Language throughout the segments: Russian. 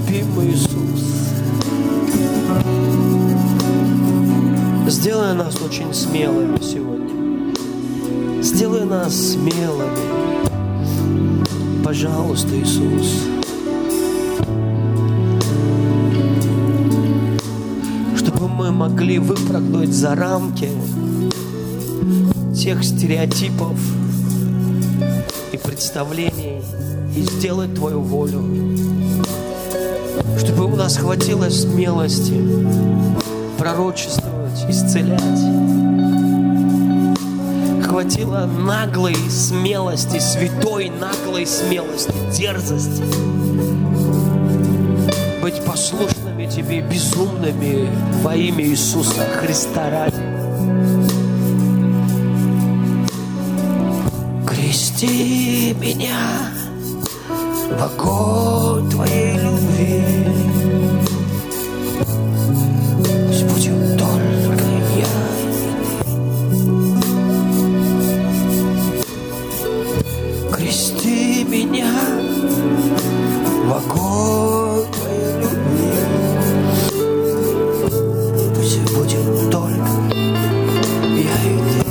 любимый Иисус, сделай нас очень смелыми сегодня. Сделай нас смелыми. Пожалуйста, Иисус. Чтобы мы могли выпрыгнуть за рамки тех стереотипов и представлений и сделать Твою волю. Чтобы у нас хватило смелости пророчествовать, исцелять. Хватило наглой смелости, святой наглой смелости, дерзости быть послушными Тебе, безумными во имя Иисуса Христа ради. Крести меня в огонь Твоей любви. Пусть будем только я и Ты. Крести меня в огонь Твоей любви. Пусть будем только я и Ты.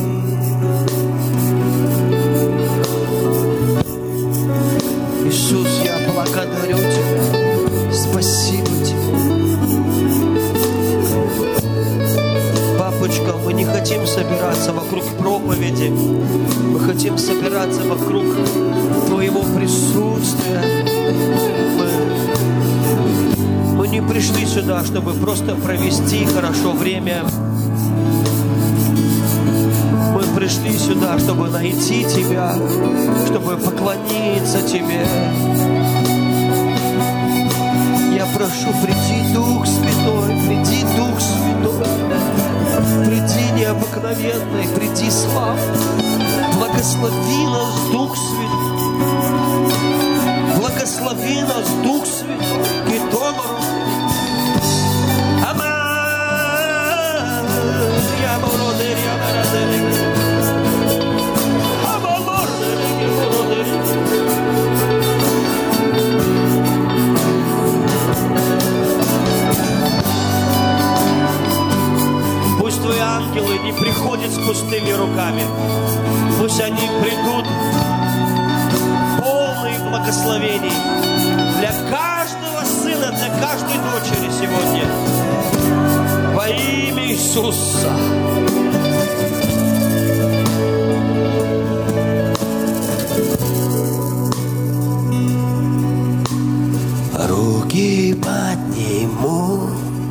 Иисус, я благодарю Тебя. Спасибо Тебе. Папочка, мы не хотим собираться вокруг проповеди. Мы хотим собираться вокруг Твоего присутствия. Мы не пришли сюда, чтобы просто провести хорошо время. Мы пришли сюда, чтобы найти Тебя, чтобы поклониться Тебе. Я прошу, приди, Дух Святой, приди, Дух Святой, приди необыкновенный, приди славный. Благослови нас, Дух Святой. Благослови нас, Дух Святой. Пусть Твои ангелы не приходят с пустыми руками. Пусть они придут полные благословений для каждого сына, для каждой дочери сегодня. Во имя Иисуса. Руки подниму,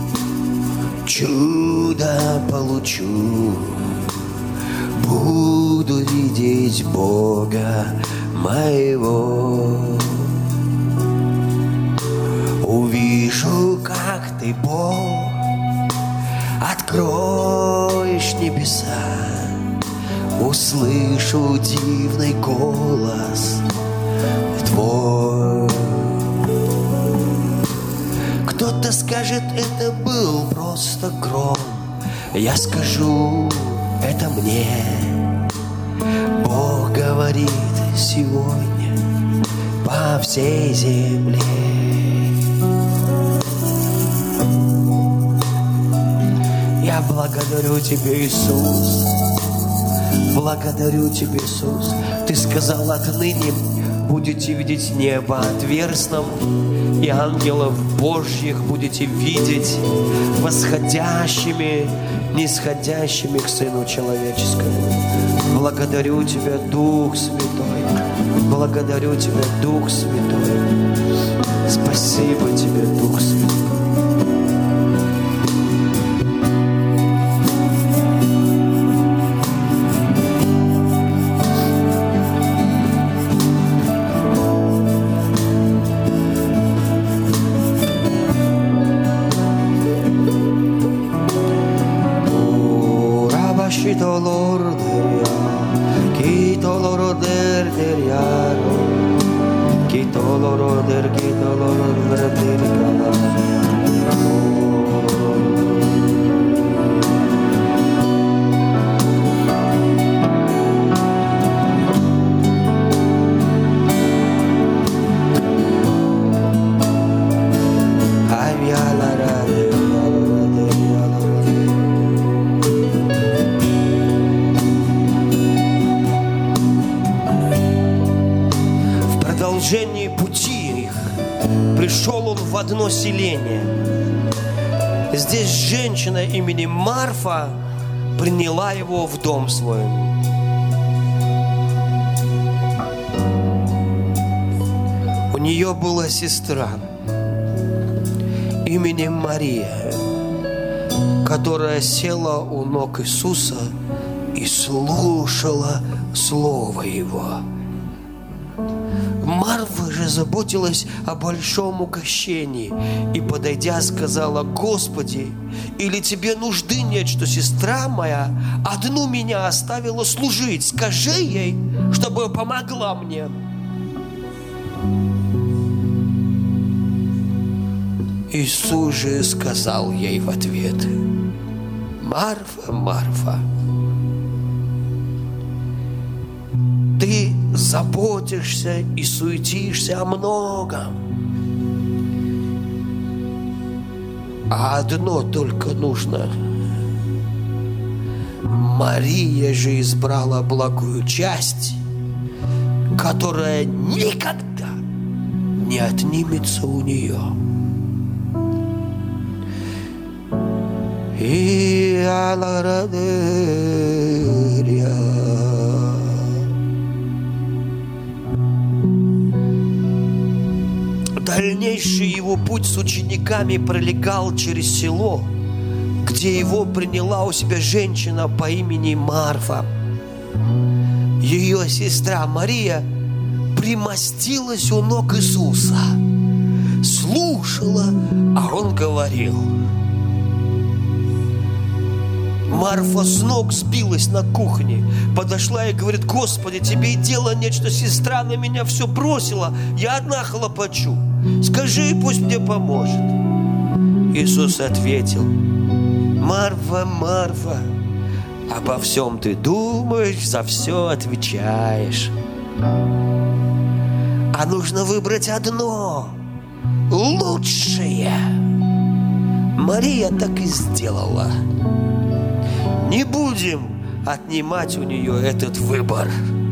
чудо получу, буду видеть Бога моего. Увижу, как Ты, Бог, откроешь небеса, услышу дивный голос Твой. Кто-то скажет, это был просто гром. Я скажу, это мне Бог говорит сегодня по всей земле. Я благодарю Тебя, Иисус. Благодарю Тебя, Иисус. Ты сказал, отныне будете видеть небо отверстным, и ангелов Божьих будете видеть восходящими, нисходящими к Сыну Человеческому. Благодарю Тебя, Дух Святой. Благодарю Тебя, Дух Святой. Спасибо Тебе, Дух Святой. в одно селение. Здесь женщина именем Марфа приняла его в дом свой. У нее была сестра именем Мария, которая села у ног Иисуса и слушала Слово Его. Марфа же заботилась о большом угощении и, подойдя, сказала: «Господи, или тебе нужды нет, что сестра моя одну меня оставила служить? Скажи ей, чтобы помогла мне». Иисус же сказал ей в ответ: «Марфа, Марфа, ты заботишься и суетишься о многом, а одно только нужно. Мария же избрала благую часть, которая никогда не отнимется у нее». И дальнейший его путь с учениками пролегал через село, где его приняла у себя женщина по имени Марфа. Ее сестра Мария примостилась у ног Иисуса, слушала, а он говорил. Марфа с ног сбилась на кухне, подошла и говорит: «Господи, тебе и дела нет, что сестра на меня все бросила, я одна хлопочу. Скажи, пусть мне поможет». Иисус ответил: «Марфа, Марфа, обо всем ты думаешь, за все отвечаешь. А нужно выбрать одно, лучшее». Мария так и сделала. Не будем отнимать у нее этот выбор.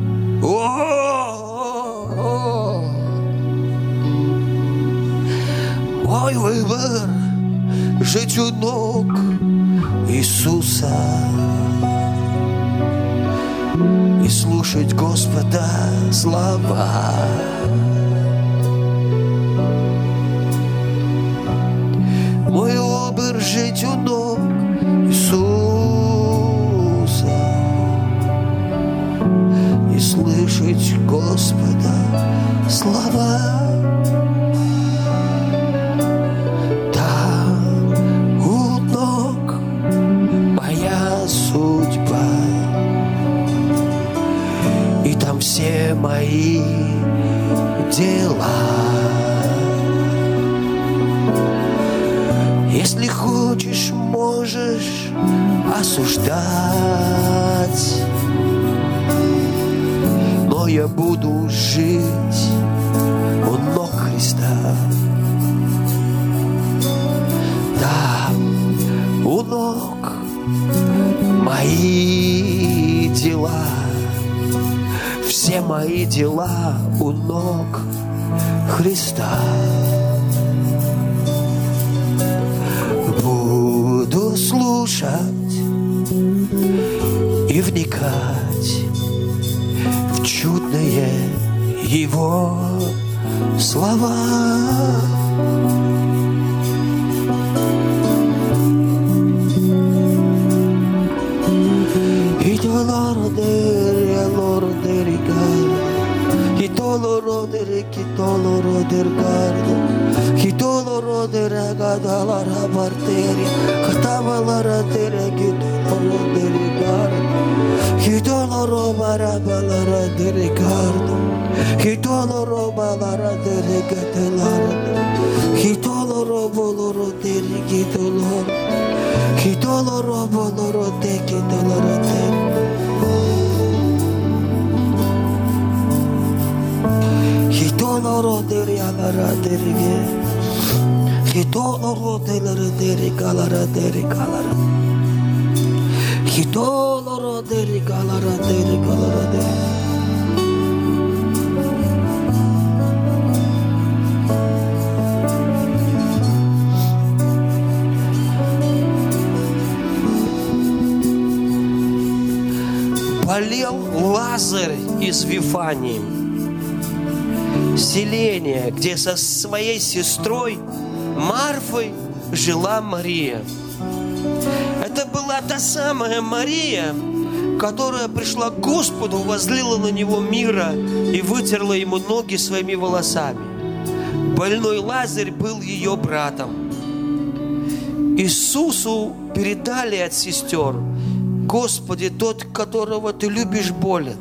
Мой выбор — жить у ног Иисуса и слушать Господа слова. Мой выбор — жить у ног Иисуса и слышать Господа слова. Там у ног моя судьба, и там все мои дела. Если хочешь, можешь осуждать, но я буду жить у ног Христа. Да, у ног мои дела, все мои дела у ног Христа. Буду слушать и вникать в чудные Его слова. И болел Лазарь из Вифании, селение, где со своей сестрой Марфой жила Мария. Это была та самая Мария, которая пришла к Господу, возлила на него мира и вытерла ему ноги своими волосами. Больной Лазарь был ее братом. Иисусу передали от сестер: Господи, тот, которого Ты любишь, болен.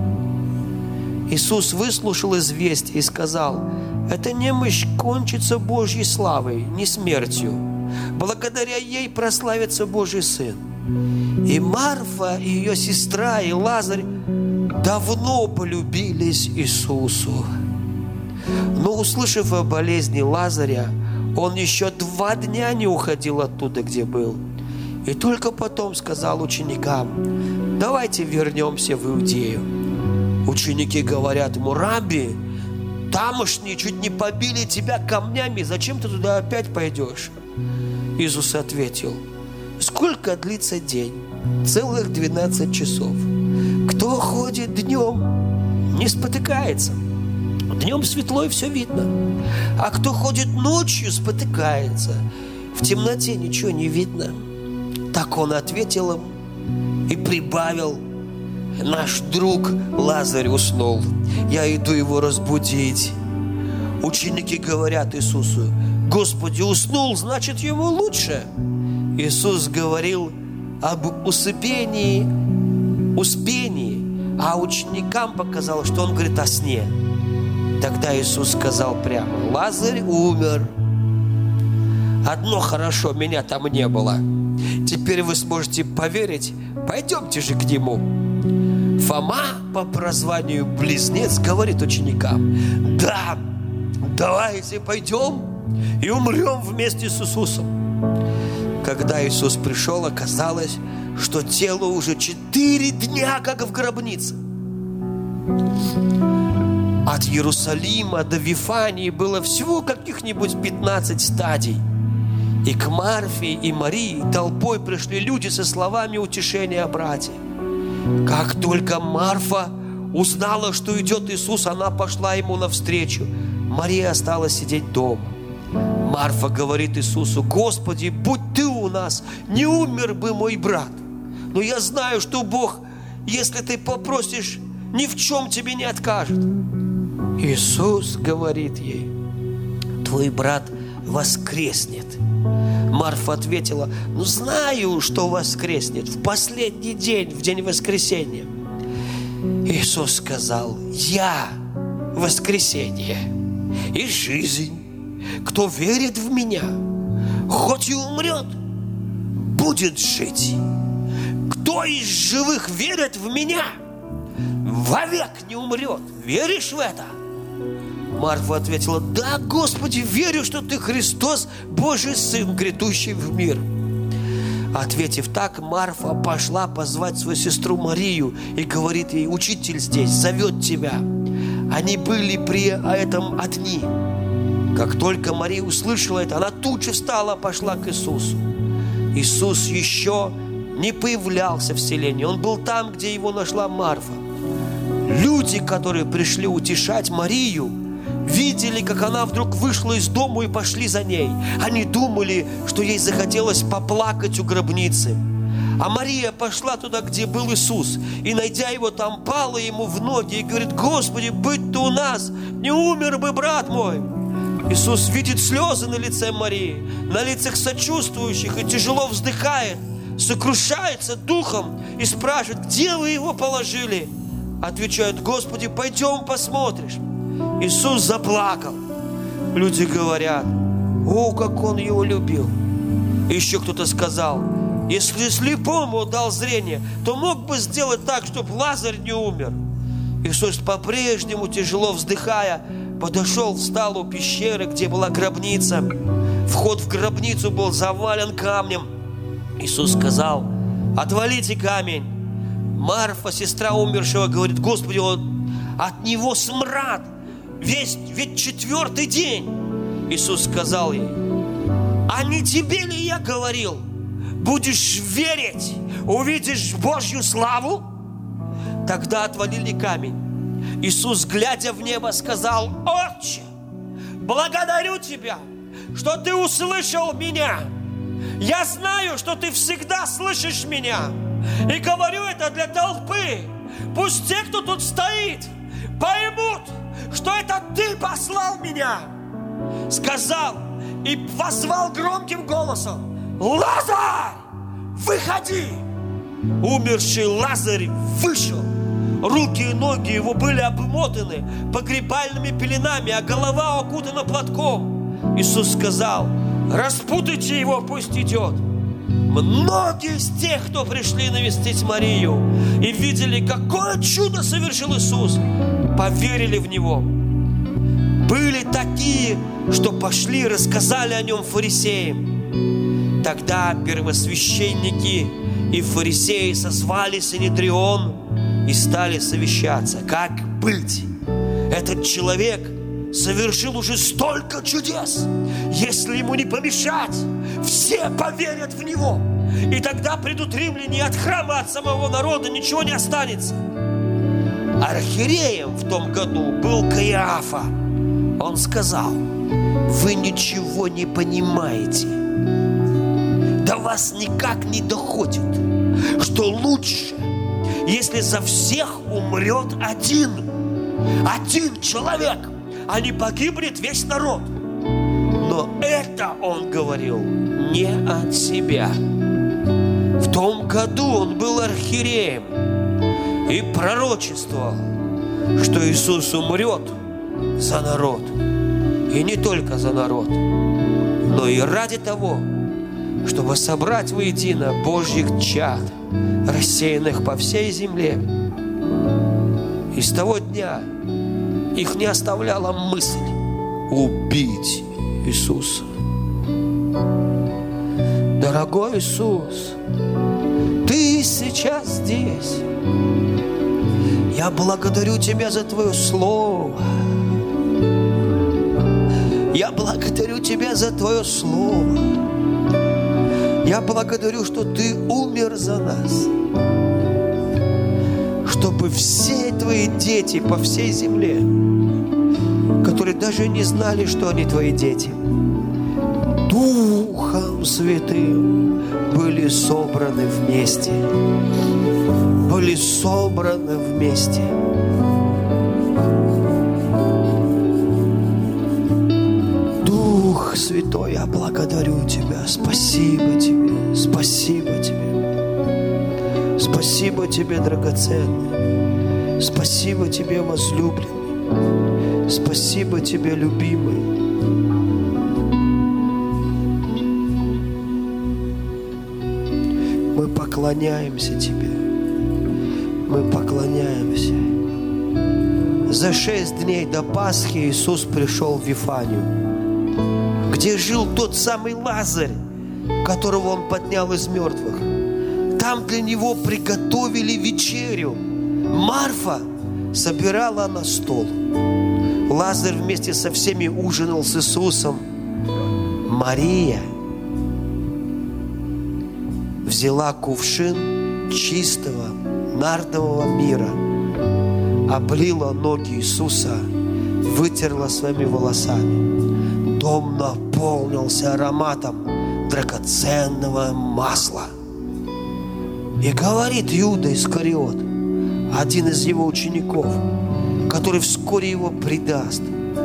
Иисус выслушал известие и сказал: эта немощь кончится Божьей славой, не смертью. Благодаря ей прославится Божий Сын. И Марфа, и ее сестра, и Лазарь давно полюбились Иисусу. Но, услышав о болезни Лазаря, он еще 2 дня не уходил оттуда, где был. И только потом сказал ученикам: давайте вернемся в Иудею. Ученики говорят ему: Рабби, тамошние чуть не побили тебя камнями, зачем ты туда опять пойдешь? Иисус ответил: сколько длится день? Целых 12 часов. Кто ходит днем, не спотыкается. Днем светло и все видно. А кто ходит ночью, спотыкается. В темноте ничего не видно. Так он ответил им и прибавил: наш друг Лазарь уснул. Я иду его разбудить. Ученики говорят Иисусу: Господи, уснул, значит, ему лучше. Иисус говорил об успении, а ученикам показалось, что он говорит о сне. Тогда Иисус сказал прямо: Лазарь умер. Одно хорошо, меня там не было. Теперь вы сможете поверить. Пойдемте же к нему. Фома, по прозванию Близнец, говорит ученикам: да, давайте пойдем и умрем вместе с Иисусом. Когда Иисус пришел, оказалось, что тело уже 4 дня, как в гробнице. От Иерусалима до Вифании было всего каких-нибудь 15 стадий. И к Марфе и Марии толпой пришли люди со словами утешения о брате. Как только Марфа узнала, что идет Иисус, она пошла ему навстречу. Мария осталась сидеть дома. Марфа говорит Иисусу: Господи, будь Ты у нас, не умер бы мой брат. Но я знаю, что Бог, если Ты попросишь, ни в чем Тебе не откажет. Иисус говорит ей: твой брат воскреснет. Марфа ответила: ну знаю, что воскреснет в последний день, в день воскресения. Иисус сказал: я воскресение и жизнь. Кто верит в Меня, хоть и умрет, будет жить. Кто из живых верит в Меня, вовек не умрет. Веришь в это? Марфа ответила: да, Господи, верю, что Ты Христос, Божий Сын, грядущий в мир. Ответив так, Марфа пошла позвать свою сестру Марию и говорит ей: учитель здесь, зовет тебя. Они были при этом одни. Как только Мария услышала это, она тут же встала, пошла к Иисусу. Иисус еще не появлялся в селении. Он был там, где его нашла Марфа. Люди, которые пришли утешать Марию, видели, как она вдруг вышла из дома и пошли за ней. Они думали, что ей захотелось поплакать у гробницы. А Мария пошла туда, где был Иисус, и, найдя его там, пала ему в ноги и говорит: Господи, будь Ты у нас, не умер бы брат мой. Иисус видит слезы на лице Марии, на лицах сочувствующих, и тяжело вздыхает, сокрушается духом и спрашивает: где вы его положили? Отвечают: Господи, пойдем посмотришь. Иисус заплакал. Люди говорят: о, как Он его любил. Еще кто-то сказал: если слепому дал зрение, то мог бы сделать так, чтобы Лазарь не умер. Иисус, по-прежнему тяжело вздыхая, подошел, встал у пещеры, где была гробница. Вход в гробницу был завален камнем. Иисус сказал: отвалите камень. Марфа, сестра умершего, говорит: Господи, от него смрад, ведь 4-й день. Иисус сказал ей: а не тебе ли я говорил? Будешь верить, увидишь Божью славу. Тогда отвалили камень. Иисус, глядя в небо, сказал: Отче, благодарю Тебя, что Ты услышал меня. Я знаю, что Ты всегда слышишь меня. И говорю это для толпы. Пусть те, кто тут стоит, поймут, что это Ты послал меня. Сказал и позвал громким голосом: Лазарь, выходи! Умерший Лазарь вышел. Руки и ноги его были обмотаны погребальными пеленами, а голова окутана платком. Иисус сказал: распутайте его, пусть идет. Многие из тех, кто пришли навестить Марию и видели, какое чудо совершил Иисус, поверили в Него. Были такие, что пошли и рассказали о Нем фарисеям. Тогда первосвященники и фарисеи созвали Синедрион и стали совещаться, как быть. Этот человек совершил уже столько чудес. Если ему не помешать, все поверят в него. И тогда придут римляне, от храма, от самого народа ничего не останется. Архиереем в том году был Каиафа. Он сказал: вы ничего не понимаете. До вас никак не доходит, что лучше, если за всех умрет один человек, а не погибнет весь народ. Но это он говорил не от себя. В том году он был архиереем и пророчествовал, что Иисус умрет за народ. И не только за народ, но и ради того, чтобы собрать воедино Божьих чад, рассеянных по всей земле. И с того дня их не оставляла мысль убить Иисуса. Дорогой Иисус, Ты сейчас здесь. Я благодарю Тебя за Твое Слово. Я благодарю Тебя за Твое Слово. Я благодарю, что Ты умер за нас, чтобы все Твои дети по всей земле, которые даже не знали, что они Твои дети, Духом Святым были собраны вместе. Были собраны вместе. Дух Святой, я благодарю Тебя. Спасибо Тебе. Спасибо Тебе. Спасибо Тебе, драгоценный. Спасибо Тебе, возлюбленный. Спасибо Тебе, любимый. Мы поклоняемся Тебе. Мы поклоняемся. За 6 дней до Пасхи Иисус пришел в Вифанию, где жил тот самый Лазарь, которого Он поднял из мертвых. Там для него приготовили вечерю. Марфа собирала на стол. Лазарь вместе со всеми ужинал с Иисусом. Мария взяла кувшин чистого нардового мира, облила ноги Иисуса, вытерла своими волосами. Дом наполнился ароматом драгоценного масла. И говорит Иуда Искариот, один из его учеников, который вскоре его предаст: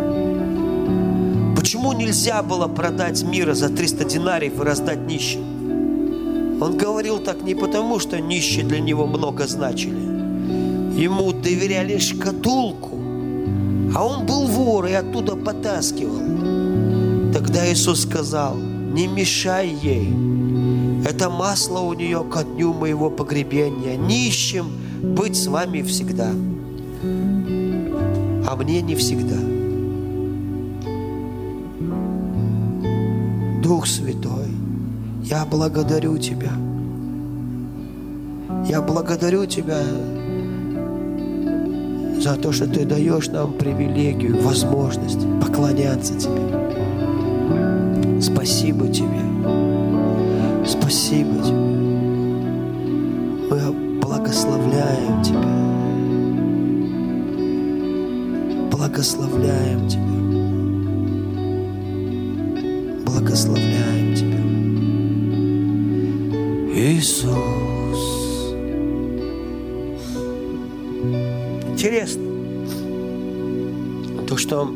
почему нельзя было продать мира за 300 динариев и раздать нищим? Он говорил так не потому, что нищие для него много значили. Ему доверяли шкатулку, а он был вор и оттуда потаскивал. Тогда Иисус сказал: не мешай ей. Это масло у нее ко дню моего погребения. Нищим быть с вами всегда, а мне не всегда. Дух Святой, я благодарю Тебя. Я благодарю Тебя за то, что Ты даешь нам привилегию, возможность поклоняться Тебе. Спасибо Тебе. Спасибо Тебе. Мы благословляем Тебя. благословляем Тебя. Благословляем Тебя. Иисус. Интересно, то, что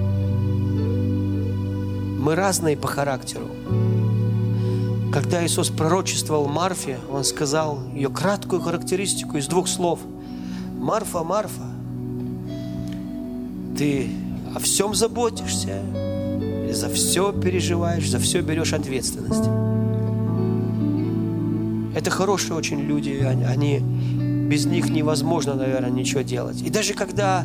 мы разные по характеру. Когда Иисус пророчествовал Марфе, Он сказал ее краткую характеристику из 2 слов. Марфа, Марфа, ты о всем заботишься, за все переживаешь, за все берешь ответственность. Это хорошие очень люди, они, без них невозможно, наверное, ничего делать. И даже когда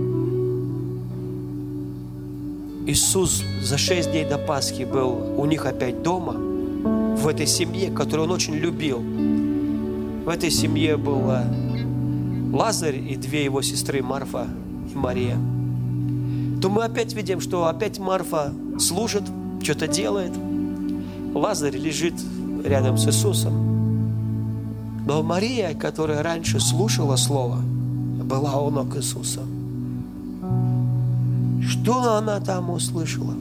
Иисус за 6 дней до Пасхи был у них опять дома, в этой семье, которую Он очень любил, в этой семье был Лазарь и 2 его сестры, Марфа и Мария, то мы опять видим, что опять Марфа служит, что-то делает. Лазарь лежит рядом с Иисусом. Но Мария, которая раньше слушала Слово, была у ног Иисуса. Что она там услышала?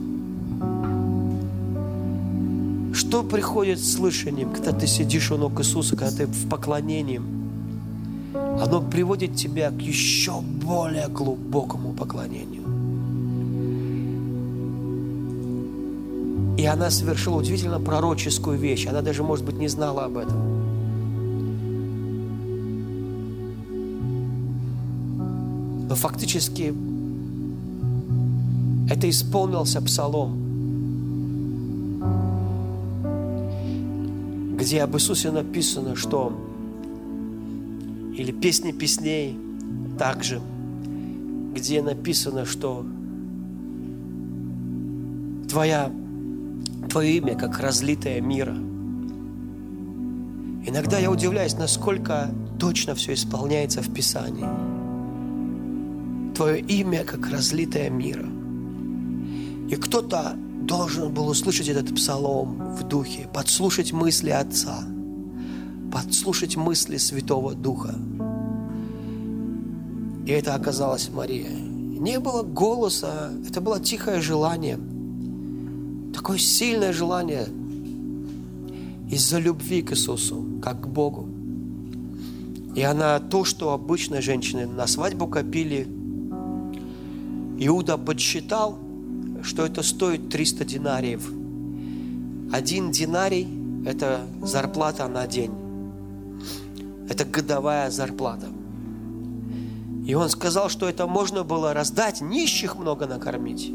Что приходит с слышанием, когда ты сидишь у ног Иисуса, когда ты в поклонении? Оно приводит тебя к еще более глубокому поклонению. И она совершила удивительно пророческую вещь. Она даже, может быть, не знала об этом. Но фактически это исполнился Псалом, где об Иисусе написано, что, или Песни песней также, где написано, что Твое имя, как разлитое мира. Иногда я удивляюсь, насколько точно все исполняется в Писании. Твое имя, как разлитое мира. И кто-то должен был услышать этот псалом в духе, подслушать мысли Отца, подслушать мысли Святого Духа. И это оказалась Мария. Не было голоса, это было тихое желание, такое сильное желание из-за любви к Иисусу, как к Богу. И она то, что обычно женщины на свадьбу копили, Иуда подсчитал, что это стоит 300 динариев. 1 динарий – это зарплата на день. Это годовая зарплата. И он сказал, что это можно было раздать, нищих много накормить.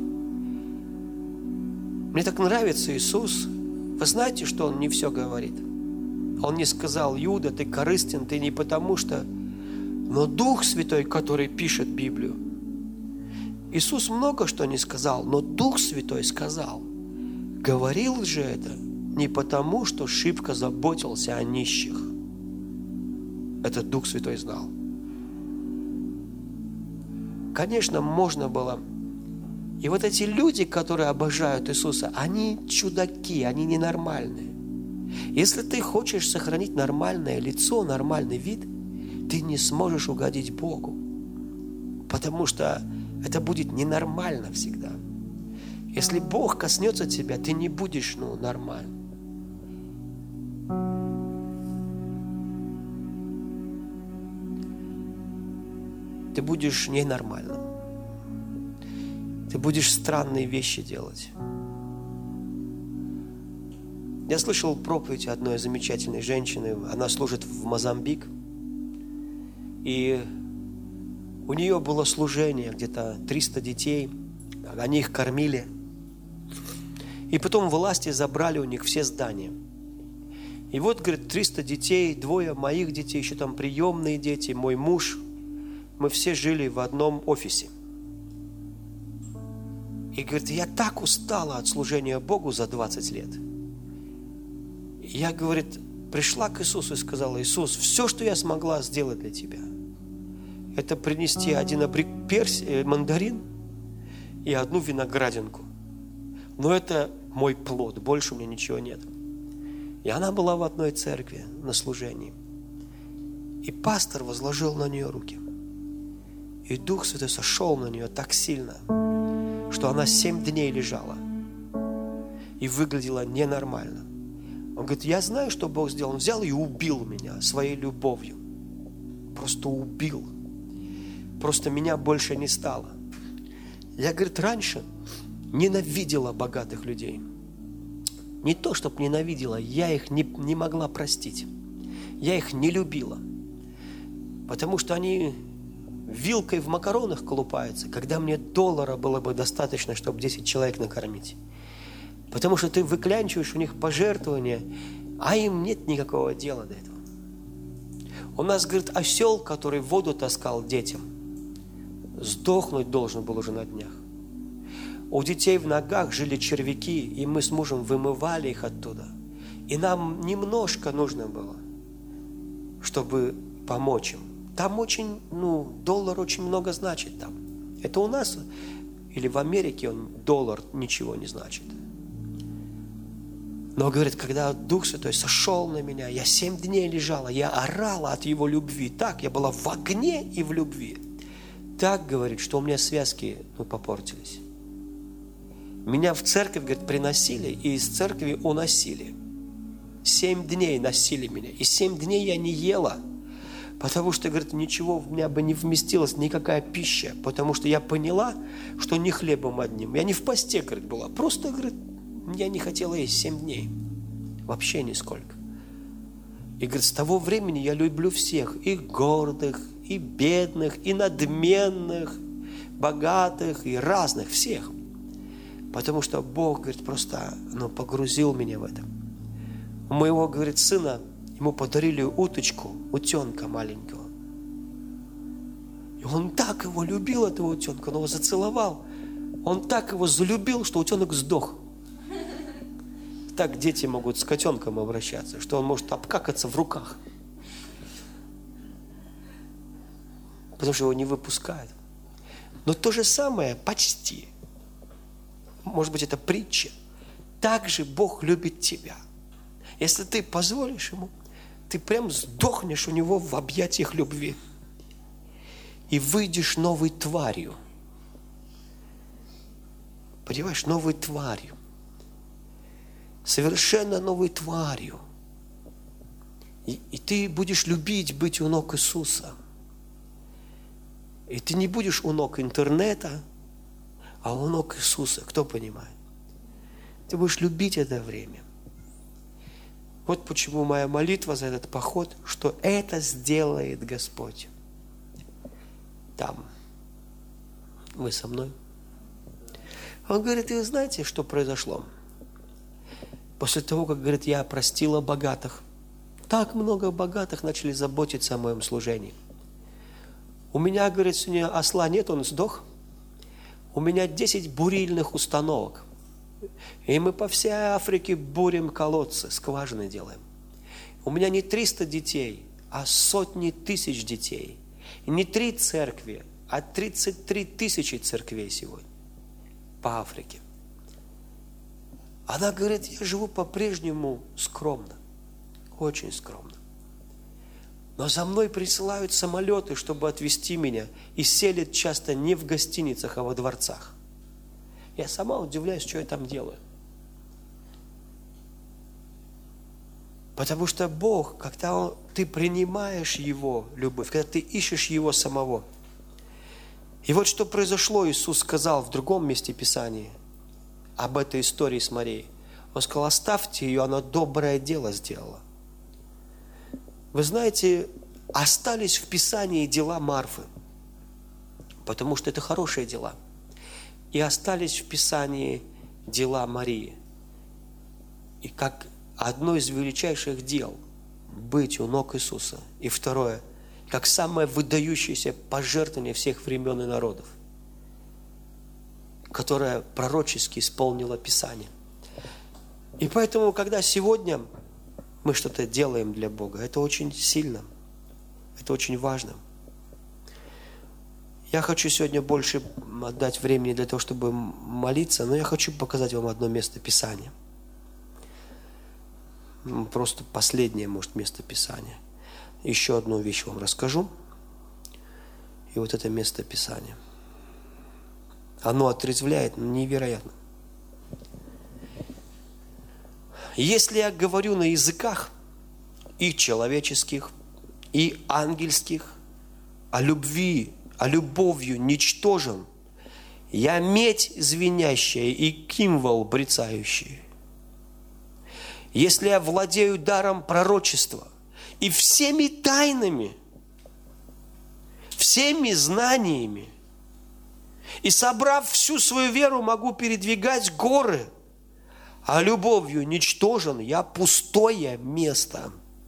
Мне так нравится Иисус. Вы знаете, что Он не все говорит? Он не сказал: Иуда, ты корыстен, ты не потому что... Но Дух Святой, который пишет Библию, Иисус много что не сказал, но Дух Святой сказал. Говорил же это не потому, что шибко заботился о нищих. Это Дух Святой знал. Конечно, можно было. И вот эти люди, которые обожают Иисуса, они чудаки, они ненормальные. Если ты хочешь сохранить нормальное лицо, нормальный вид, ты не сможешь угодить Богу. Потому что это будет ненормально всегда. Если Бог коснется тебя, ты не будешь, нормально. Ты будешь ненормальным. Ты будешь странные вещи делать. Я слышал проповедь одной замечательной женщины. Она служит в Мозамбик. И у нее было служение, где-то 300 детей. Они их кормили. И потом власти забрали у них все здания. И вот, говорит, 300 детей, 2 моих детей, еще там приемные дети, мой муж. Мы все жили в одном офисе. И говорит, я так устала от служения Богу за 20 лет. Я, говорит, пришла к Иисусу и сказала: Иисус, все, что я смогла сделать для Тебя, это принести 1 мандарин и 1 виноградинку. Но это мой плод, больше у меня ничего нет. И она была в одной церкви на служении. И пастор возложил на нее руки. И Дух Святой сошел на нее так сильно, что она 7 дней лежала и выглядела ненормально. Он говорит, я знаю, что Бог сделал. Он взял и убил меня своей любовью. Просто убил. Просто меня больше не стало. Я, говорит, раньше ненавидела богатых людей. Не то, чтобы ненавидела, я их не могла простить. Я их не любила. Потому что они вилкой в макаронах колупаются, когда мне $1 было бы достаточно, чтобы 10 человек накормить. Потому что ты выклянчиваешь у них пожертвования, а им нет никакого дела до этого. У нас, говорит, осел, который воду таскал детям, сдохнуть должен был уже на днях. У детей в ногах жили червяки, и мы с мужем вымывали их оттуда. И нам немножко нужно было, чтобы помочь им. Там очень, $1 очень много значит там. Это у нас или в Америке $1 ничего не значит. Но, говорит, когда Дух Святой сошел на меня, я 7 дней лежала, я орала от Его любви. Так, я была в огне и в любви. Так, говорит, что у меня связки попортились. Меня в церковь, говорит, приносили и из церкви уносили. 7 дней носили меня. И 7 дней я не ела, потому что, говорит, ничего в меня бы не вместилось, никакая пища. Потому что я поняла, что не хлебом одним. Я не в посте, говорит, была. Просто, говорит, я не хотела есть 7 дней. Вообще нисколько. И, говорит, с того времени я люблю всех. И гордых, и бедных, и надменных, богатых, и разных, всех. Потому что Бог, говорит, просто погрузил меня в это. У моего, говорит, сына, ему подарили уточку, утенка маленького. И он так его любил, этого утенка, он его зацеловал. Он так его залюбил, что утенок сдох. Так дети могут с котенком обращаться, что он может обкакаться в руках. Потому что его не выпускают. Но то же самое почти. Может быть, это притча. Так же Бог любит тебя. Если ты позволишь Ему, ты прям сдохнешь у Него в объятиях любви. И выйдешь новой тварью. Понимаешь, новой тварью. Совершенно новой тварью. И ты будешь любить быть у ног Иисуса. И ты не будешь у ног интернета, а у ног Иисуса. Кто понимает? Ты будешь любить это время. Вот почему моя молитва за этот поход, что это сделает Господь. Там. Вы со мной? Он говорит, и вы знаете, что произошло? После того, как, говорит, я простила богатых, так много богатых начали заботиться о моем служении. У меня, говорит, сегодня осла нет, он сдох. У меня 10 бурильных установок. И мы по всей Африке бурим колодцы, скважины делаем. У меня не 300 детей, а сотни тысяч детей. И не 3 церкви, а 33 тысячи церквей сегодня по Африке. Она говорит, я живу по-прежнему скромно, очень скромно. Но за мной присылают самолеты, чтобы отвезти меня, и селят часто не в гостиницах, а во дворцах. Я сама удивляюсь, что я там делаю. Потому что Бог, когда ты принимаешь Его любовь, когда ты ищешь Его самого. И вот что произошло, Иисус сказал в другом месте Писания об этой истории с Марией. Он сказал, оставьте ее, она доброе дело сделала. Вы знаете, остались в Писании дела Марфы, потому что это хорошие дела. И остались в Писании дела Марии. И как одно из величайших дел быть у ног Иисуса. И второе, как самое выдающееся пожертвование всех времен и народов, которое пророчески исполнило Писание. И поэтому, когда сегодня мы что-то делаем для Бога, это очень сильно, это очень важно. Я хочу сегодня больше отдать времени для того, чтобы молиться, но я хочу показать вам одно место Писания. Просто последнее, может, место Писания. Еще одну вещь вам расскажу. И вот это место Писания. Оно отрезвляет невероятно. Если я говорю на языках и человеческих, и ангельских, о любви, о любовью ничтожен, я медь звенящая и кимвал брецающий. Если я владею даром пророчества и всеми тайнами, всеми знаниями, и, собрав всю свою веру, могу передвигать горы, а любовью ничтожен, я пустое место.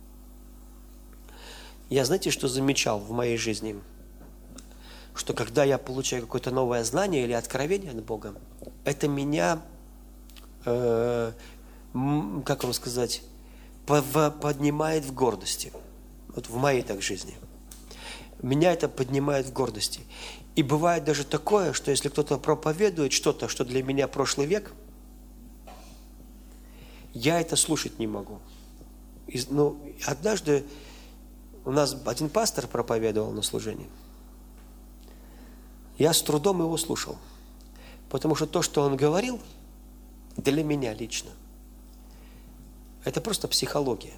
Я, знаете, что замечал в моей жизни? Что когда я получаю какое-то новое знание или откровение от Бога, это меня, как вам сказать, поднимает в гордости. Вот в моей так жизни. Меня это поднимает в гордости. И бывает даже такое, что если кто-то проповедует что-то, что для меня прошлый век, я это слушать не могу. Однажды у нас один пастор проповедовал на служении. Я с трудом его слушал, потому что то, что он говорил, для меня лично, это просто психология.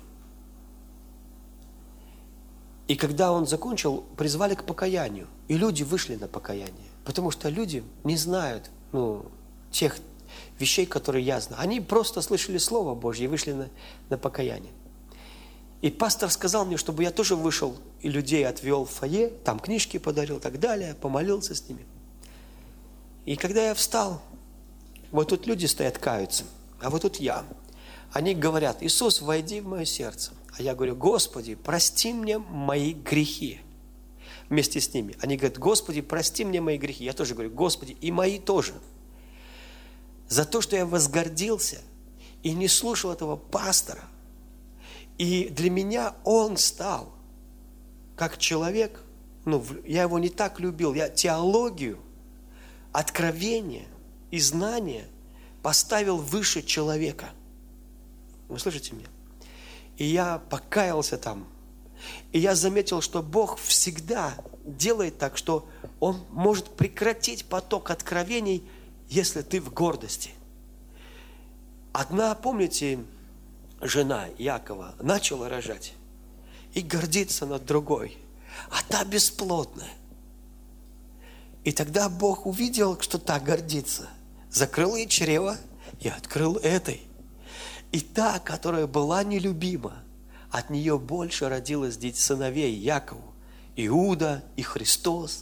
И когда он закончил, призвали к покаянию. И люди вышли на покаяние. Потому что люди не знают тех вещей, которые я знаю. Они просто слышали Слово Божье и вышли на покаяние. И пастор сказал мне, чтобы я тоже вышел и людей отвел в фойе, там книжки подарил и так далее, помолился с ними. И когда я встал, вот тут люди стоят, каются, а вот тут я. Они говорят: Иисус, войди в мое сердце. А я говорю: Господи, прости мне мои грехи. Вместе с ними. Они говорят: Господи, прости мне мои грехи. Я тоже говорю: Господи, и мои тоже. За то, что я возгордился и не слушал этого пастора. И для меня он стал, как человек, я его не так любил, я теологию, откровение и знание поставил выше человека. Вы слышите меня? И я покаялся там. И я заметил, что Бог всегда делает так, что Он может прекратить поток откровений, если ты в гордости. Одна, помните, жена Якова начала рожать и гордиться над другой, а та бесплодная. И тогда Бог увидел, что та гордится, закрыл ей чрево и открыл этой. И та, которая была нелюбима, от нее больше родилось сыновей Якову, Иуда и Христос,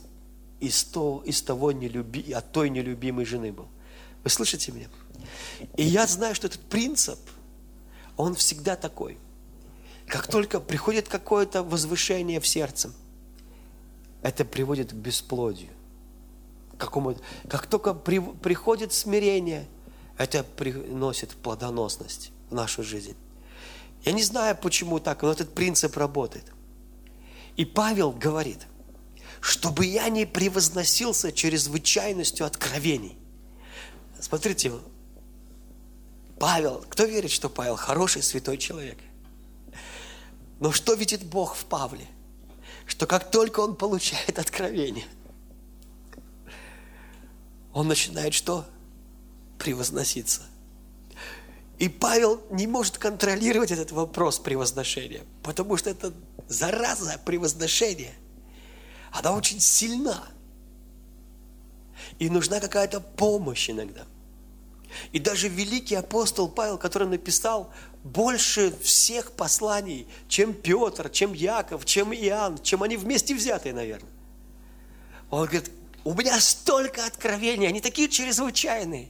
от той нелюбимой жены был. Вы слышите меня? И я знаю, что этот принцип, он всегда такой. Как только приходит какое-то возвышение в сердце, это приводит к бесплодию. Как только приходит смирение, это приносит плодоносность в нашу жизнь. Я не знаю, почему так, но этот принцип работает. И Павел говорит, чтобы я не превозносился чрезвычайностью откровений. Смотрите, Павел, кто верит, что Павел хороший, святой человек? Но что видит Бог в Павле? Что как только он получает откровение, он начинает что? Превозноситься. И Павел не может контролировать этот вопрос превозношения, потому что это зараза превозношения. Она очень сильна. И нужна какая-то помощь иногда. И даже великий апостол Павел, который написал больше всех посланий, чем Петр, чем Яков, чем Иоанн, чем они вместе взятые, наверное. Он говорит, у меня столько откровений, они такие чрезвычайные.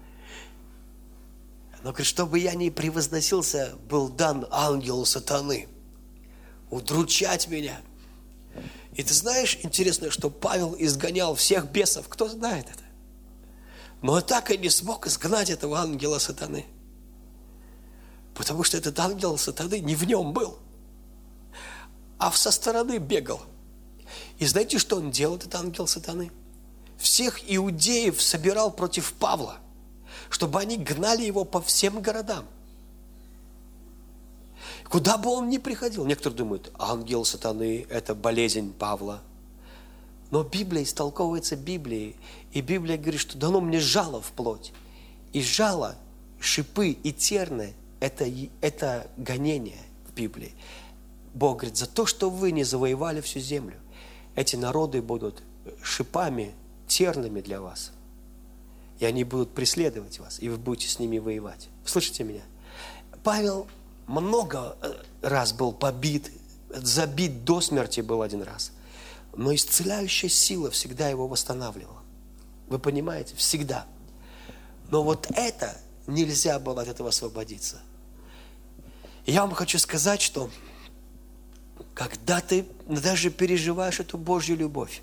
Но говорит, чтобы я не превозносился, был дан ангелу сатаны удручать меня. И ты знаешь, интересно, что Павел изгонял всех бесов. Кто знает это? Но так и не смог изгнать этого ангела сатаны. Потому что этот ангел сатаны не в нем был, а со стороны бегал. И знаете, что он делал, этот ангел сатаны? Всех иудеев собирал против Павла, чтобы они гнали его по всем городам. Куда бы он ни приходил. Некоторые думают, ангел сатаны – это болезнь Павла. Но Библия истолковывается Библией. И Библия говорит, что дано мне жало в плоть. И жало, шипы и терны – это гонение в Библии. Бог говорит, за то, что вы не завоевали всю землю, эти народы будут шипами, тернами для вас. И они будут преследовать вас, и вы будете с ними воевать. Слышите меня? Павел много раз был побит, забит до смерти был один раз. Но исцеляющая сила всегда его восстанавливала. Вы понимаете? Всегда. Но вот это, нельзя было от этого освободиться. И я вам хочу сказать, что когда ты даже переживаешь эту Божью любовь,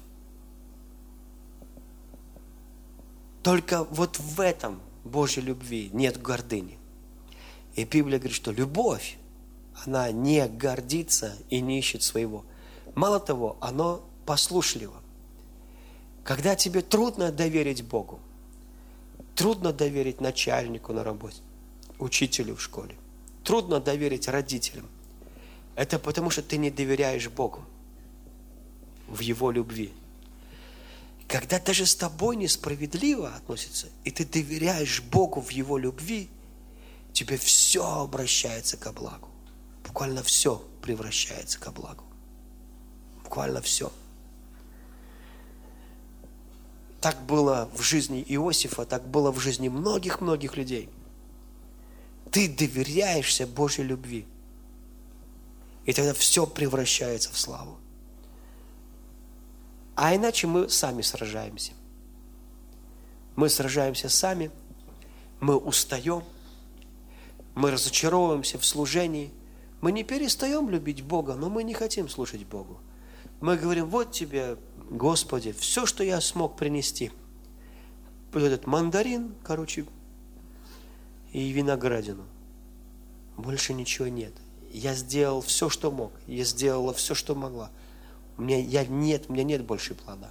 только вот в этом Божьей любви нет гордыни. И Библия говорит, что любовь, она не гордится и не ищет своего. Мало того, она послушливо. Когда тебе трудно доверить Богу, трудно доверить начальнику на работе, учителю в школе, трудно доверить родителям, это потому, что ты не доверяешь Богу в Его любви. Когда даже с тобой несправедливо относятся, и ты доверяешь Богу в Его любви, тебе все обращается ко благу. Буквально все превращается ко благу. Буквально все. Так было в жизни Иосифа, так было в жизни многих-многих людей. Ты доверяешься Божьей любви. И тогда все превращается в славу. А иначе мы сами сражаемся. Мы сражаемся сами, мы устаем, мы разочаровываемся в служении. Мы не перестаем любить Бога, но мы не хотим слушать Богу. Мы говорим, вот тебе, Господи, все, что я смог принести. Вот этот мандарин, и виноградину. Больше ничего нет. Я сделал все, что мог. Я сделала все, что могла. У меня нет больше плода.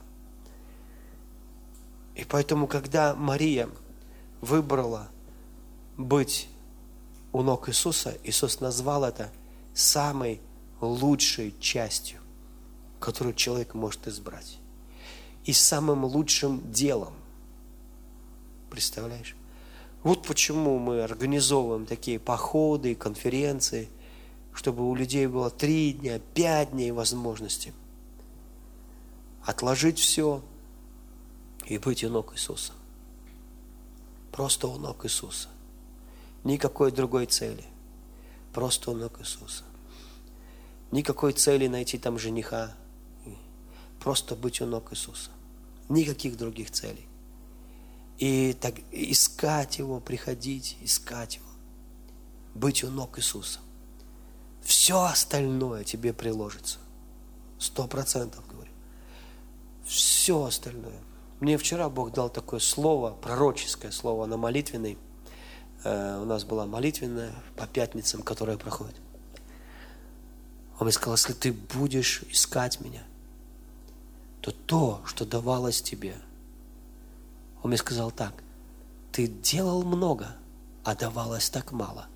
И поэтому, когда Мария выбрала быть у ног Иисуса, Иисус назвал это самой лучшей частью, которую человек может избрать. И самым лучшим делом. Представляешь? Вот почему мы организовываем такие походы, конференции, чтобы у людей было 3 дня, 5 дней возможности отложить все и быть у ног Иисуса. Просто у ног Иисуса. Никакой другой цели. Просто у ног Иисуса. Никакой цели найти там жениха. Просто быть у ног Иисуса. Никаких других целей. И так искать Его, приходить, искать Его. Быть у ног Иисуса. Все остальное тебе приложится. 100% говорю. Все остальное. Мне вчера Бог дал такое слово, пророческое слово на молитвенной. У нас была молитвенная по пятницам, которая проходит. Он мне сказал, если ты будешь искать меня, то, что давалось тебе. Он мне сказал так, ты делал много, а давалось так мало.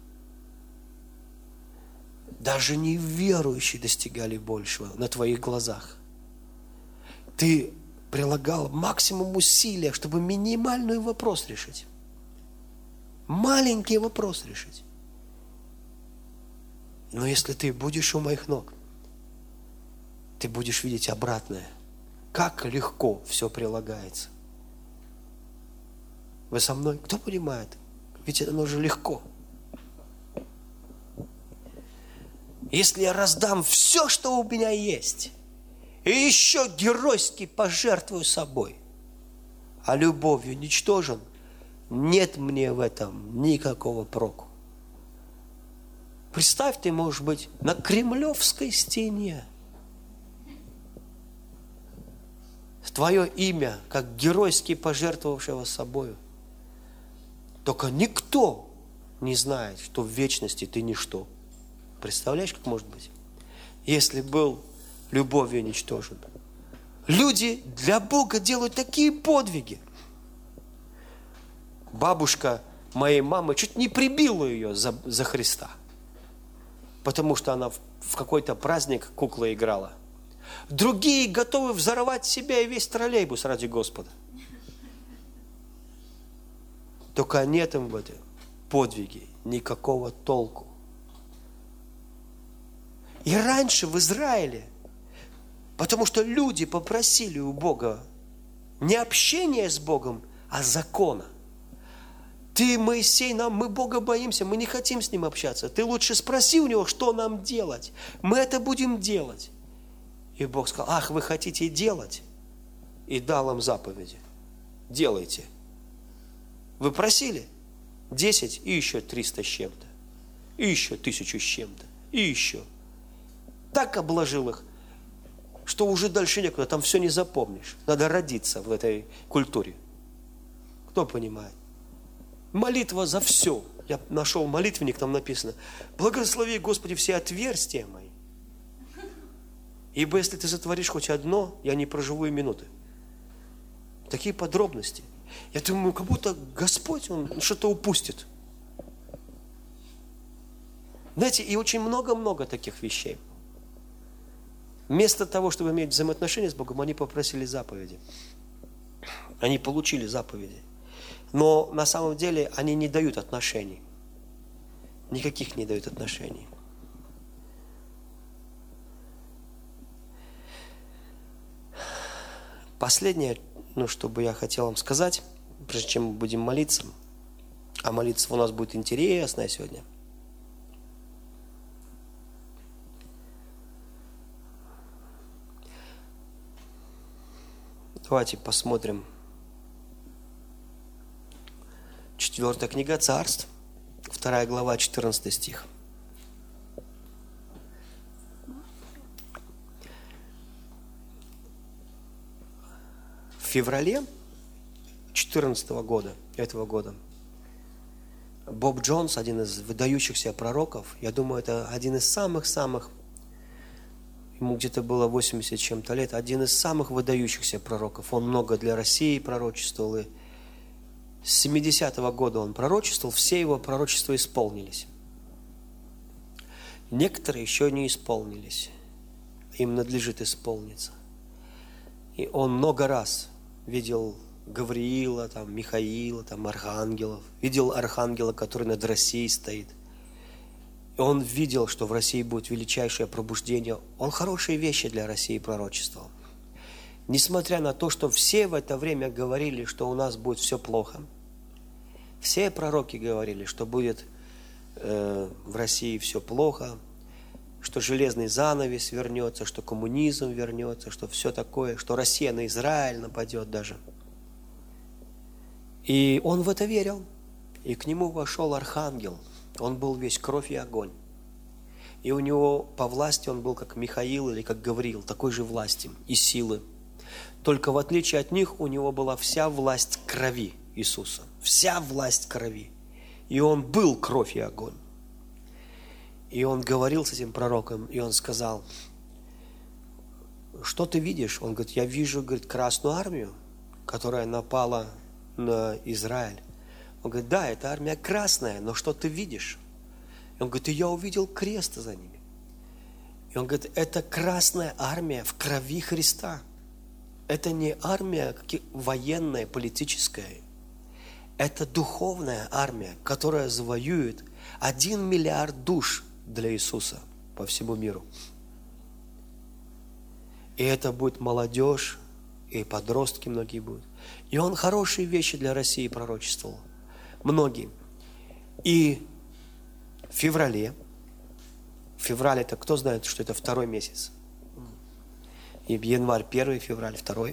Даже неверующие достигали большего на твоих глазах. Ты прилагал максимум усилия, чтобы минимальный вопрос решить. Маленький вопрос решить. Но если ты будешь у моих ног, ты будешь видеть обратное. Как легко все прилагается. Вы со мной? Кто понимает? Ведь оно же легко. Если я раздам все, что у меня есть, и еще геройски пожертвую собой, а любовью ничтожен, нет мне в этом никакого проку. Представь, ты можешь быть на Кремлевской стене. Твое имя, как геройски пожертвовавшего собою. Только никто не знает, что в вечности ты ничто. Представляешь, как может быть? Если был любовью ничтожен. Люди для Бога делают такие подвиги. Бабушка моей мамы чуть не прибила ее за Христа. Потому что она в какой-то праздник кукла играла. Другие готовы взорвать себя и весь троллейбус ради Господа. Только нет им в этом подвиге никакого толку. И раньше в Израиле, потому что люди попросили у Бога не общения с Богом, а закона. Ты, Моисей, мы Бога боимся, мы не хотим с Ним общаться. Ты лучше спроси у Него, что нам делать. Мы это будем делать. И Бог сказал, ах, вы хотите делать? И дал им заповеди. Делайте. Вы просили? 10 и еще 300 с чем-то. И еще 1000 с чем-то. И еще. Так обложил их, что уже дальше некуда, там все не запомнишь. Надо родиться в этой культуре. Кто понимает? Молитва за все. Я нашел молитвенник, там написано: благослови, Господи, все отверстия мои. Ибо если ты затворишь хоть одно, я не проживу и минуты. Такие подробности. Я думаю, как будто Господь, Он что-то упустит. Знаете, и очень много-много таких вещей. Вместо того, чтобы иметь взаимоотношения с Богом, они попросили заповеди. Они получили заповеди. Но на самом деле они не дают отношений. Никаких не дают отношений. Последнее, что бы я хотел вам сказать, прежде чем мы будем молиться, а молиться у нас будет интересно сегодня. Давайте посмотрим. 4 книга Царств, 2 глава, 14 стих. В феврале 2014 года, этого года, Боб Джонс, один из выдающихся пророков, я думаю, это один из самых-самых, ему где-то было 80 чем-то лет, один из самых выдающихся пророков. Он много для России пророчествовал, и с 70-го года он пророчествовал, все его пророчества исполнились. Некоторые еще не исполнились, им надлежит исполниться. И он много раз видел Гавриила, там, Михаила, там, архангелов, видел архангела, который над Россией стоит. И он видел, что в России будет величайшее пробуждение. Он хорошие вещи для России пророчествовал. Несмотря на то, что все в это время говорили, что у нас будет все плохо. Все пророки говорили, что будет в России все плохо, что железный занавес вернется, что коммунизм вернется, что все такое, что Россия на Израиль нападет даже. И он в это верил. И к нему вошел архангел. Он был весь кровь и огонь. И у него по власти он был как Михаил или как Гавриил, такой же власти и силы. Только в отличие от них у него была вся власть крови Иисуса. Вся власть крови. И он был кровь и огонь. И он говорил с этим пророком, и он сказал: что ты видишь? Он говорит: я вижу, говорит, Красную армию, которая напала на Израиль. Он говорит: да, это армия красная, но что ты видишь? И он говорит: и я увидел крест за ними. И он говорит: это красная армия в крови Христа. Это не армия военная, политическая. Это духовная армия, которая завоюет 1 миллиард душ для Иисуса по всему миру. И это будет молодежь, и подростки многие будут. И он хорошие вещи для России пророчествовал. Многие. И в феврале, февраль это, кто знает, что это 2-й месяц? И январь 1, февраль 2.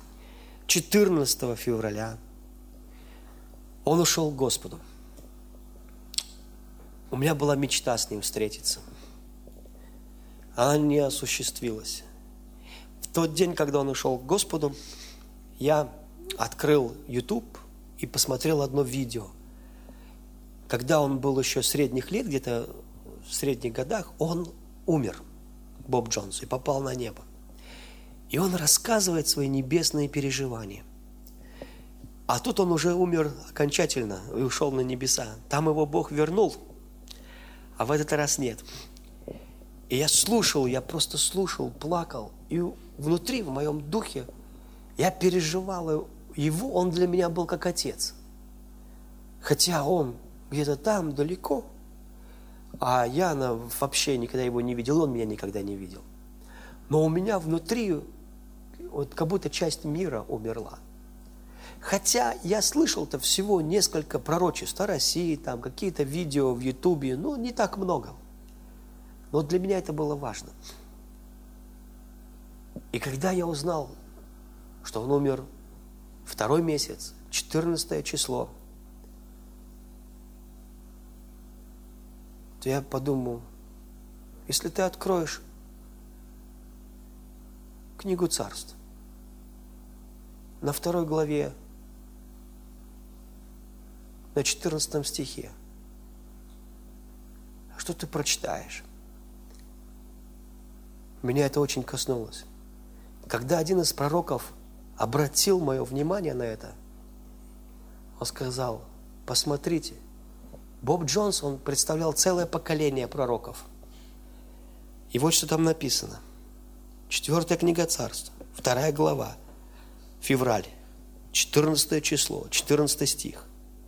14 февраля он ушел к Господу. У меня была мечта с ним встретиться. Она не осуществилась. В тот день, когда он ушел к Господу, я открыл YouTube и посмотрел одно видео. Когда он был еще средних лет, где-то в средних годах, он умер, Боб Джонс, и попал на небо. И он рассказывает свои небесные переживания. А тут он уже умер окончательно и ушел на небеса. Там его Бог вернул, а в этот раз нет. И я слушал, я просто слушал, плакал. И внутри, в моем духе, я переживал его, он для меня был как отец. Хотя он где-то там, далеко, а я вообще никогда его не видел, он меня никогда не видел. Но у меня внутри вот как будто часть мира умерла. Хотя я слышал-то всего несколько пророчеств о России, там какие-то видео в Ютубе, не так много. Но для меня это было важно. И когда я узнал, что он умер 2-й месяц, 14 число, то я подумал, если ты откроешь книгу Царств, на 2 главе, на 14 стихе, что ты прочитаешь? Меня это очень коснулось. Когда один из пророков обратил мое внимание на это, он сказал, посмотрите, Боб Джонс, он представлял целое поколение пророков. И вот что там написано. 4 книга Царств, 2 глава, февраль, 14 число, 14 стих.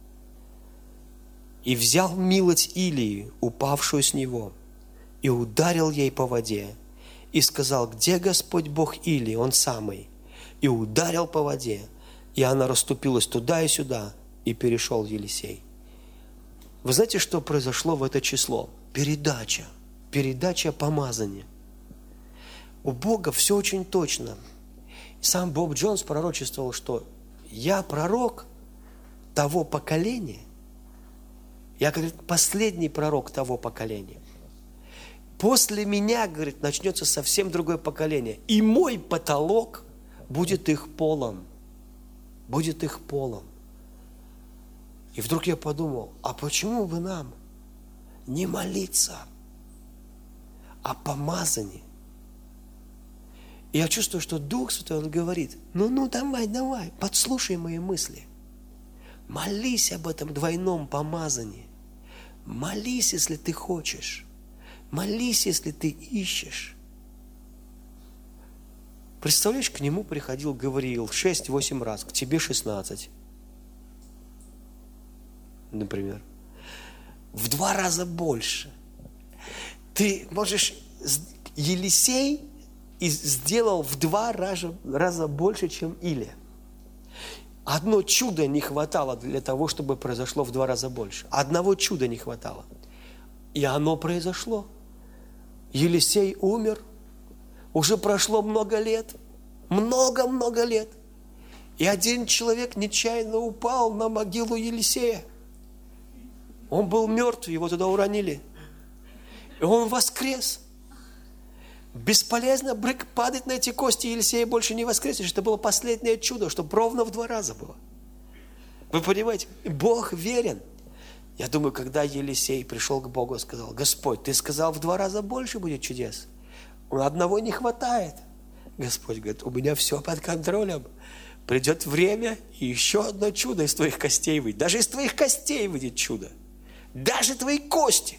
«И взял милость Илии, упавшую с него, и ударил ей по воде, и сказал, где Господь Бог Илии, он самый, и ударил по воде, и она расступилась туда и сюда, и перешел Елисей». Вы знаете, что произошло в это число? Передача помазания. У Бога все очень точно. Сам Боб Джонс пророчествовал, что я пророк того поколения, я, говорит, последний пророк того поколения. После меня, говорит, начнется совсем другое поколение. И мой потолок будет их полом. Будет их полом. И вдруг я подумал, а почему бы нам не молиться о помазании? И я чувствую, что Дух Святой, Он говорит, давай, подслушай мои мысли. Молись об этом двойном помазании. Молись, если ты хочешь. Молись, если ты ищешь. Представляешь, к нему приходил Гавриил 6-8 раз, к тебе 16. Например. В 2 раза больше. Ты можешь... Елисей сделал в 2 раза больше, чем Илия. Одно чудо не хватало для того, чтобы произошло в 2 раза больше. Одного чуда не хватало. И оно произошло. Елисей умер. Уже прошло много лет. Много-много лет. И один человек нечаянно упал на могилу Елисея. Он был мертв, его туда уронили. И он воскрес. Бесполезно падать на эти кости, Елисея больше не воскреснешь. Это было последнее чудо, чтобы ровно в 2 раза было. Вы понимаете? Бог верен. Я думаю, когда Елисей пришел к Богу и сказал, Господь, ты сказал, в 2 раза больше будет чудес. Одного не хватает. Господь говорит, у меня все под контролем. Придет время, и еще одно чудо из твоих костей выйдет. Даже из твоих костей выйдет чудо. Даже твои кости.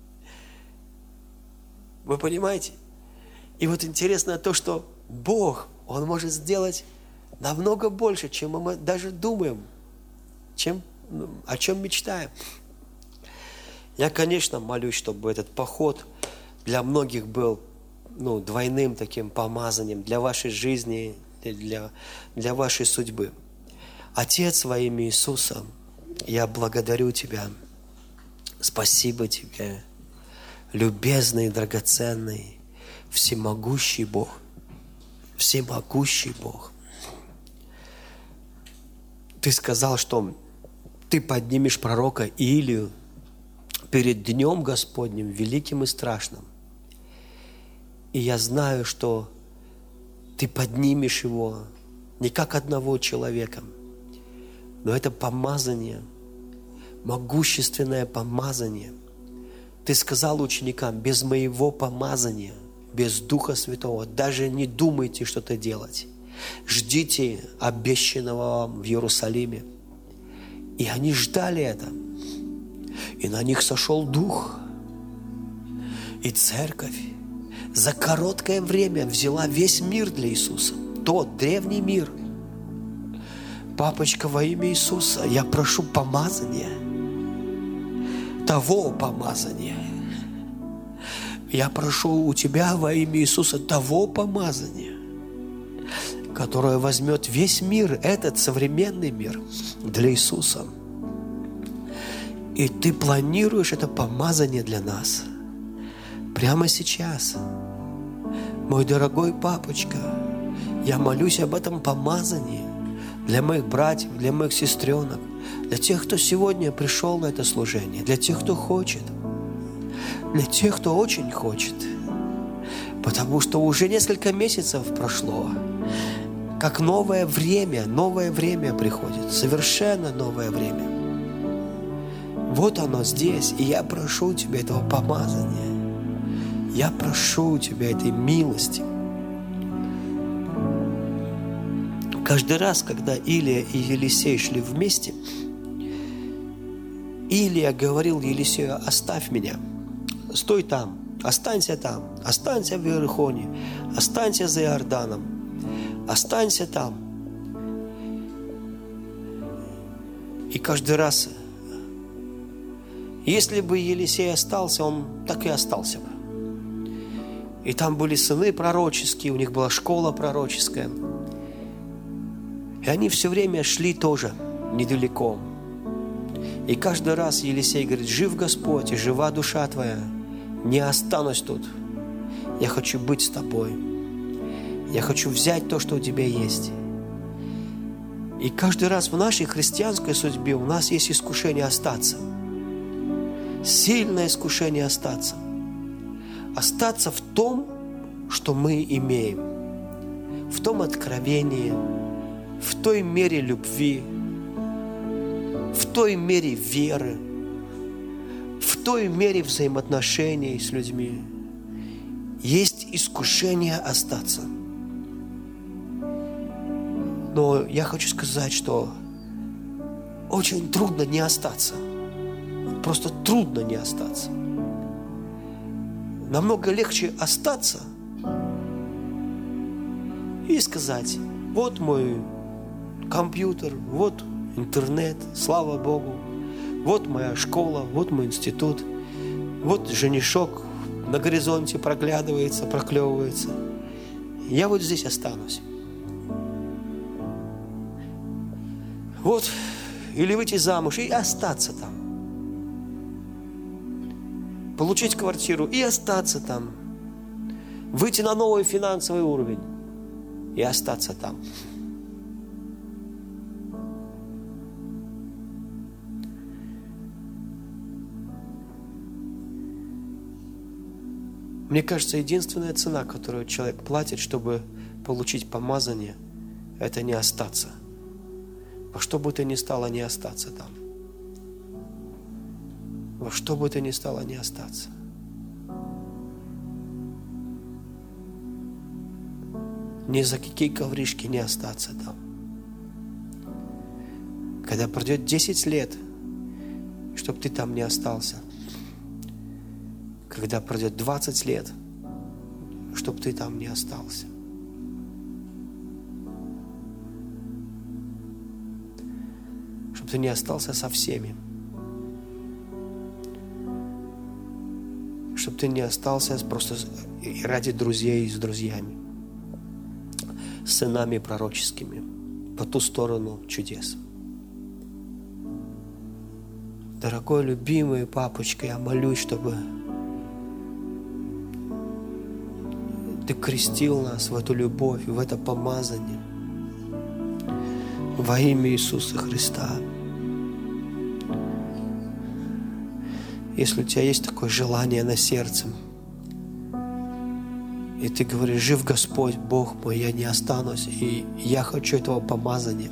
Вы понимаете? И вот интересно то, что Бог, Он может сделать намного больше, чем мы даже думаем, о чем мечтаем. Я, конечно, молюсь, чтобы этот поход для многих был двойным таким помазанием для вашей жизни, для вашей судьбы. Отец, во имя Иисуса, я благодарю Тебя. Спасибо Тебе, любезный, драгоценный, всемогущий Бог. Всемогущий Бог. Ты сказал, что Ты поднимешь пророка Илию перед Днем Господним, великим и страшным. И я знаю, что Ты поднимешь его не как одного человека, но это помазание, могущественное помазание. Ты сказал ученикам, без моего помазания, без Духа Святого, даже не думайте что-то делать. Ждите обещанного вам в Иерусалиме. И они ждали это. И на них сошел Дух. И церковь за короткое время взяла весь мир для Иисуса. Тот древний мир. Папочка, во имя Иисуса, я прошу помазания. Того помазания. Я прошу у Тебя во имя Иисуса того помазания, которое возьмет весь мир, этот современный мир, для Иисуса. И Ты планируешь это помазание для нас. Прямо сейчас. Мой дорогой папочка, я молюсь об этом помазании для моих братьев, для моих сестренок, для тех, кто сегодня пришел на это служение, для тех, кто хочет, для тех, кто очень хочет. Потому что уже несколько месяцев прошло, как новое время приходит, совершенно новое время. Вот оно здесь, и я прошу Тебя этого помазания. Я прошу у Тебя этой милости. Каждый раз, когда Илия и Елисей шли вместе, Илия говорил Елисею: оставь меня, стой там, останься в Иерихоне, останься за Иорданом, останься там. И каждый раз, если бы Елисей остался, он так и остался бы. И там были сыны пророческие, у них была школа пророческая. И они все время шли тоже недалеко. И каждый раз Елисей говорит: жив Господь и жива душа твоя, не останусь тут. Я хочу быть с тобой. Я хочу взять то, что у тебя есть. И каждый раз в нашей христианской судьбе у нас есть искушение остаться. Сильное искушение остаться. Остаться в том, что мы имеем. В том откровении, в той мере любви, в той мере веры, в той мере взаимоотношений с людьми. Есть искушение остаться. Но я хочу сказать, что очень трудно не остаться. Просто трудно не остаться. Намного легче остаться и сказать: вот мой компьютер, вот интернет, слава Богу, вот моя школа, вот мой институт, вот женишок на горизонте проглядывается, проклевывается. Я вот здесь останусь. Вот, или выйти замуж и остаться там. Получить квартиру и остаться там. Выйти на новый финансовый уровень и остаться там. Мне кажется, единственная цена, которую человек платит, чтобы получить помазание, это не остаться. Во что бы то ни стало, не остаться там. Во что бы то ни стало, не остаться. Ни за какие ковришки не остаться там. Когда пройдет 10 лет, чтобы ты там не остался. Когда пройдет 20 лет, чтобы ты там не остался. Чтобы ты не остался со всеми. Чтобы ты не остался просто ради друзей с друзьями, с сынами пророческими, по ту сторону чудес. Дорогой, любимый папочка, я молюсь, чтобы Ты крестил нас в эту любовь, в это помазание. Во имя Иисуса Христа. Если у тебя есть такое желание на сердце, и ты говоришь: жив Господь, Бог мой, я не останусь, и я хочу этого помазания.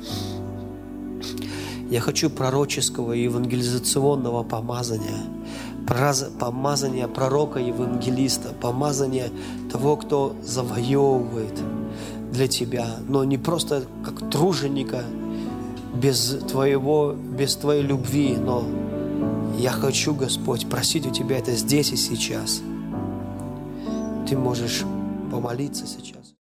Я хочу пророческого и евангелизационного помазания. Помазание пророка-евангелиста, помазание того, кто завоевывает для тебя, но не просто как труженика, без Твоей любви, но я хочу, Господь, просить у Тебя это здесь и сейчас. Ты можешь помолиться сейчас.